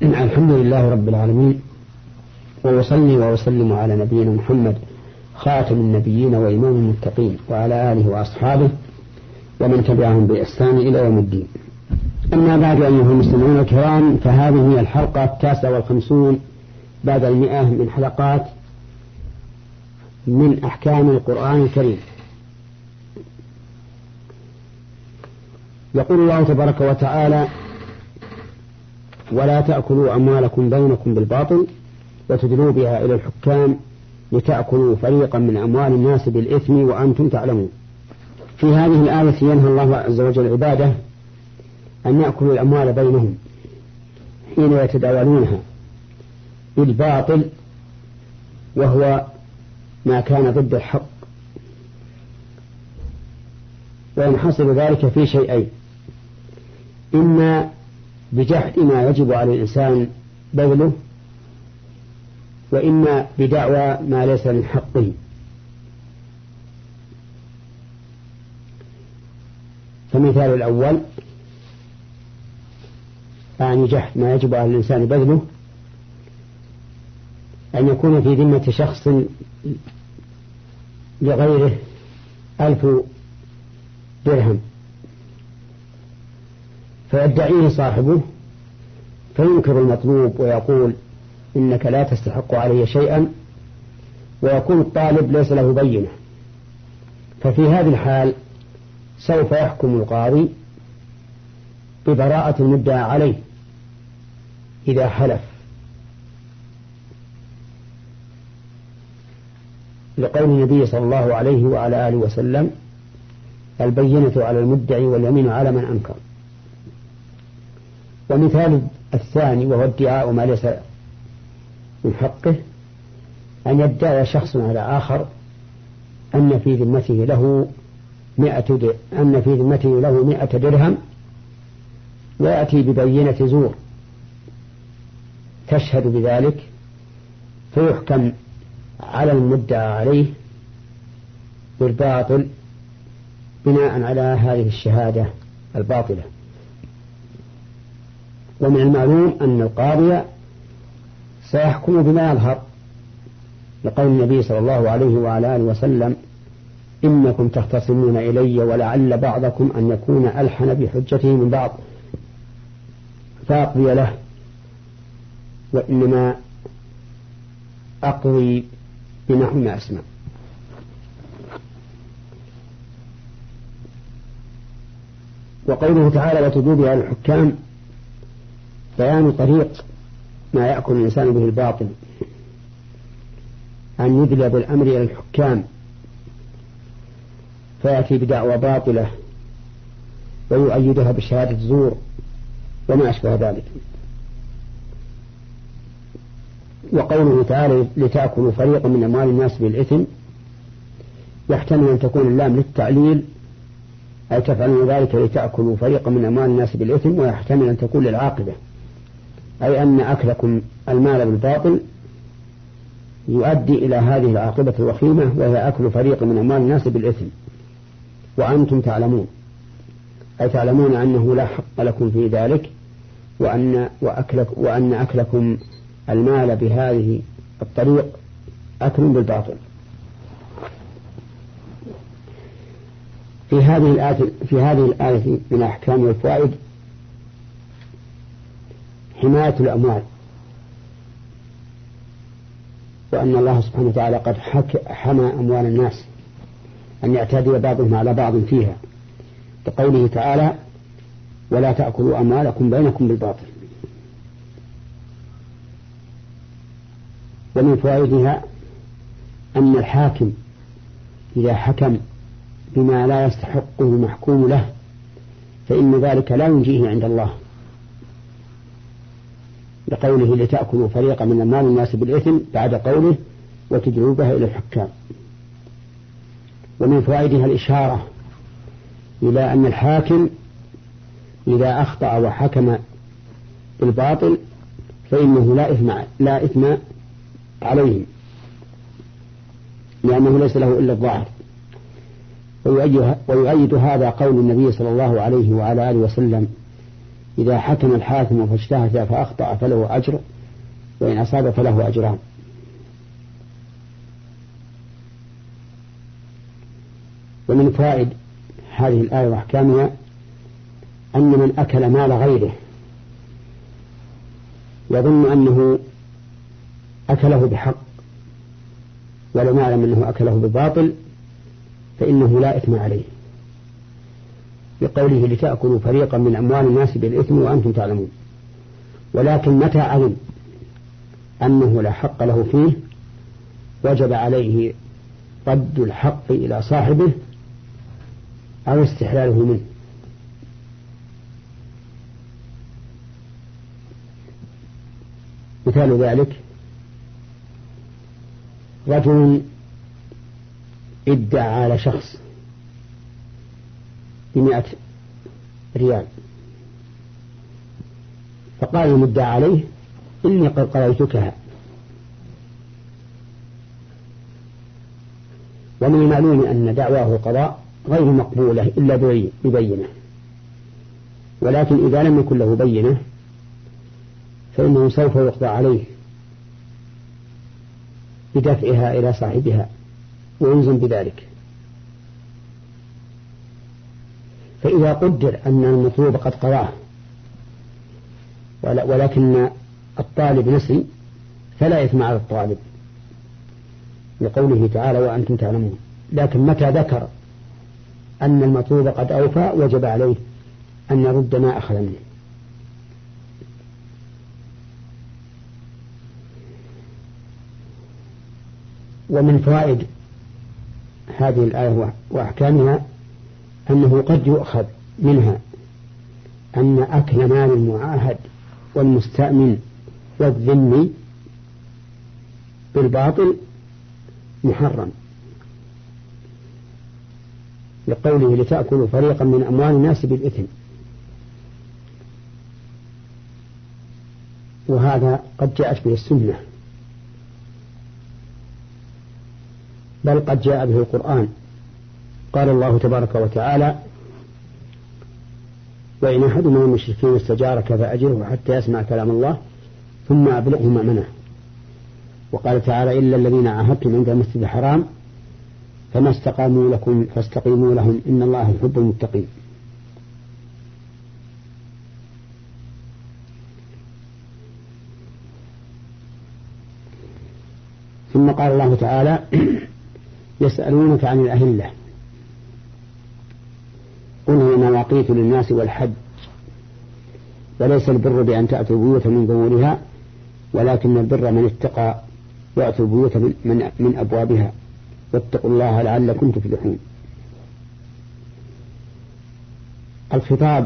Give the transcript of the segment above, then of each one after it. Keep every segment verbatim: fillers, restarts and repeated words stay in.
الحمد لله رب العالمين، وأصلي وأسلم على نبينا محمد خاتم النبيين وإمام المتقين، وعلى آله وأصحابه ومن تبعهم بإحسان إلى يوم الدين. أما بعد، أيها المسلمون الكرام، فهذه هي الحلقة التاسعة والخمسون بعد المئة من حلقات من أحكام القرآن الكريم. يقول الله تبارك وتعالى: ولا تأكلوا أموالكم بينكم بالباطل وتدلوا بها إلى الحكام لتأكلوا فريقا من أموال الناس بالإثم وأنتم تعلمون. في هذه الآية ينهى الله عز وجل عباده أن يأكلوا الأموال بينهم حين يتداولونها بالباطل، وهو ما كان ضد الحق، وينحصر ذلك في شيئين: إما بجحد ما يجب على الإنسان بذله، وإما بدعوى ما ليس من حقه. فمثال الأول أعني جحد ما يجب على الإنسان بذله، أن يكون في ذمة شخص لغيره ألف درهم فيدعيه صاحبه فينكر المطلوب ويقول: إنك لا تستحق علي شيئا، ويكون الطالب ليس له بينة. ففي هذه الحال سوف يحكم القاضي ببراءة المدعى عليه إذا حلف، لقول النبي صلى الله عليه وعلى آله وسلم: البينة على المدعي واليمين على من أنكر. ومثال الثاني وهو ادعاء ما ليس من حقه، أن يدعي شخص على آخر أن في ذمته له مئة أن في ذمته له مئة درهم، ويأتي ببينة زور تشهد بذلك، فيحكم على المدعى عليه بالباطل بناء على هذه الشهادة الباطلة. ومن المعلوم أن القاضي سيحكم بما يظهر، لقول النبي صلى الله عليه وعلى آله وسلم: إنكم تختصمون إلي ولعل بعضكم أن يكون ألحن بحجته من بعض فأقضي له، وإنما أقضي بنحو ما أسمع. وقوله تعالى: وتدلوا بها إلى الحكام، بيان طريق ما يأكل الإنسان به الباطل، أن يدلى بالأمر إلى الحكام فيأتي بدعوى باطلة ويؤيدها بشهادة زور وما أشبه ذلك. وقوله تعالى: لتأكلوا فريقا من أموال الناس بالإثم، يحتمل أن تكون اللام للتعليل، أي تفعلون ذلك لتأكلوا فريقا من أموال الناس بالإثم، ويحتمل أن تكون للعاقبة، أي أن أكلكم المال بالباطل يؤدي إلى هذه العاقبة الوخيمة، وهي أكل فريق من أموال الناس بالإثم وأنتم تعلمون، أي تعلمون أنه لا حق لكم في ذلك، وأن, وأكلك وأن أكلكم المال بهذه الطريق أكل بالباطل. في هذه الآية في هذه الآية من أحكام والفوائد حماية الأموال، وأن الله سبحانه وتعالى قد حمى أموال الناس أن يعتدي بعضهم على بعض فيها، بقوله تعالى: ولا تأكلوا أموالكم بينكم بالباطل. ومن فوائدها أن الحاكم إذا حكم بما لا يستحقه المحكوم له فإن ذلك لا ينجيه عند الله، لقوله: لتأكلوا فريقا من أموال الناس بالإثم، بعد قوله: وتدلوا بها إلى الحكام. ومن فوائدها الإشارة إلى أن الحاكم إذا أخطأ وحكم بالباطل فإنه لا إثم لا إثم عليه، لأنه ليس له إلا الظاهر. ويؤيد هذا قول النبي صلى الله عليه وعلى آله وسلم: إذا حكم الحاكم فاجتهد فأخطأ فله أجر، وإن أصاب فله أجران. ومن فوائد هذه الآية وأحكامها أن من أكل مال غيره يظن أنه أكله بحق ولم يعلم أنه أكله بباطل فإنه لا إثم عليه، بقوله لتأكلوا فريقا من أموال الناس بالإثم وأنتم تعلمون. ولكن متى علم أنه لا حق له فيه وجب عليه رد الحق إلى صاحبه أو استحلاله منه. مثال ذلك رجل ادعى على شخص بمئة ريال، فقال المدعى عليه إني قد قضيتكها، ومن المعلوم أن دعواه القضاء غير مقبولة إلا ببينة، ولكن إذا لم يكن له بينة فإنه سوف يقضى عليه بدفعها إلى صاحبها ويلزم بذلك. فإذا قدر أن المطلوب قد قضاه ولكن الطالب نسي فلا إثم على الطالب لقوله تعالى وأنتم تعلمون. لكن متى ذكر أن المطلوب قد أوفى وجب عليه أن يرد ما أخذ منه. ومن فوائد هذه الآية وأحكامها أنه قد يؤخذ منها أن أكل مال المعاهد والمستأمن والذمي بالباطل محرم، لقوله لتأكلوا فريقا من أموال الناس بالإثم، وهذا قد جاءت به السنة بل قد جاء به القرآن. قال الله تبارك وتعالى وإن أحد من المشركين استجارك فأجره حتى يسمع كلام الله ثم أبلغه مأمنه. وقال تعالى إلا الذين عاهدتم عند المسجد الحرام فما استقاموا لكم فاستقيموا لهم إن الله يحب المتقين. ثم قال الله تعالى يسألونك عن الأهلة قل هي مواقيت للناس والحج وليس البر بأن تأتوا البيوت من ظهورها ولكن البر من اتقى وأتوا البيوت من, من, من أبوابها واتقوا الله لعلكم تفلحون. الخطاب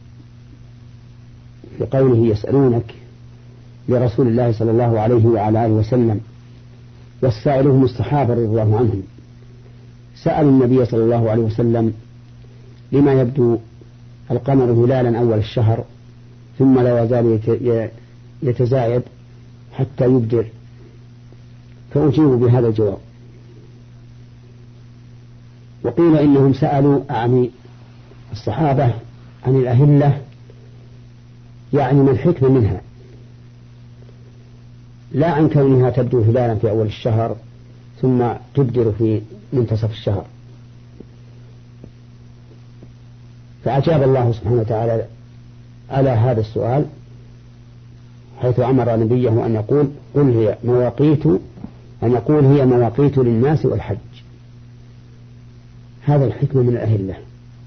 في قوله يسألونك لرسول الله صلى الله عليه وعلى آله وسلم، والسائلهم الصحابة رضي الله عنهم سألوا النبي صلى الله عليه وسلم لما يبدو القمر هلالا أول الشهر ثم لا يزال يتزايد حتى يبدر، فأجيبوا بهذا الجواب. وقيل إنهم سألوا عن الصحابة عن الأهلة يعني ما الحكمة منها، لا عن كونها تبدو هلالا في أول الشهر ثم تبدر في منتصف الشهر. فأجاب الله سبحانه وتعالى على هذا السؤال حيث أمر نبيه أن يقول قل هي مواقيت أن يقول هي مواقيت للناس والحج. هذا الحكمة من الأهلة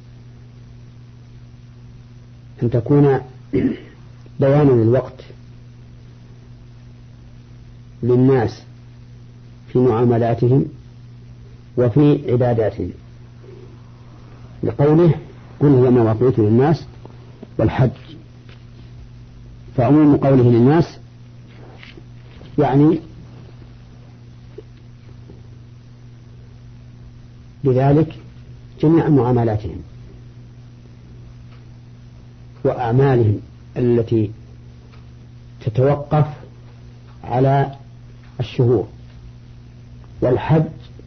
أن تكون بيانا للوقت للناس في معاملاتهم وفي عباداتهم، لقوله قل هي مواقيت للناس والحج. فعموم قوله للناس يعني بذلك جميع معاملاتهم وأعمالهم التي تتوقف على الشهور. والحج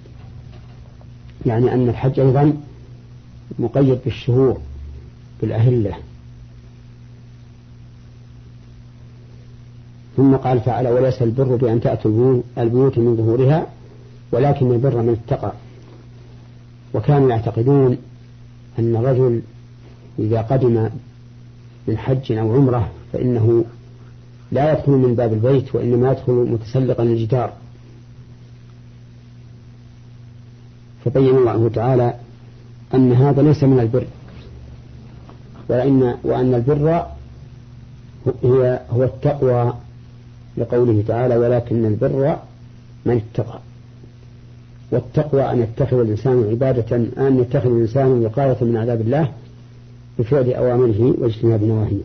يعني أن الحج أيضا مقيد بالشهور بالأهلة، ثم قال تعالى وليس البر بأن تأتوا البيوت من ظهورها ولكن البر من اتقى. وكانوا يعتقدون أن الرجل إذا قدم من حج أو عمرة فإنه لا يدخل من باب البيت وإنما يدخل متسلقا الجدار. فبين الله تعالى أن هذا ليس من البر، وأن, وأن البر هي هو التقوى، لقوله تعالى ولكن البر من اتقى. والتقوى أن يتخذ الإنسان عبادة، أن يتخذ الإنسان وقاية من عذاب الله بفعل أوامره واجتناب نواهيه.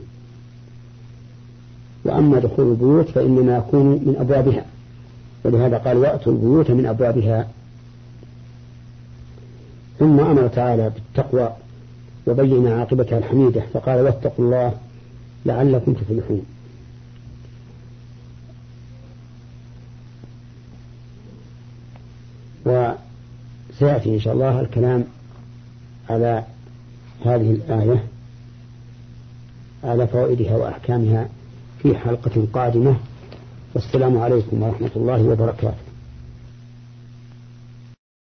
وأما دخول البيوت فإنما يكون من أبوابها، ولهذا قال وأتوا البيوت من أبوابها. ثم أمر تعالى بالتقوى وبين عاقبتها الحميدة فقال واتقوا الله لعلكم تفلحون. وسيأتي إن شاء الله الكلام على هذه الآية على فوائدها وأحكامها في حلقة قادمة. والسلام عليكم ورحمة الله وبركاته.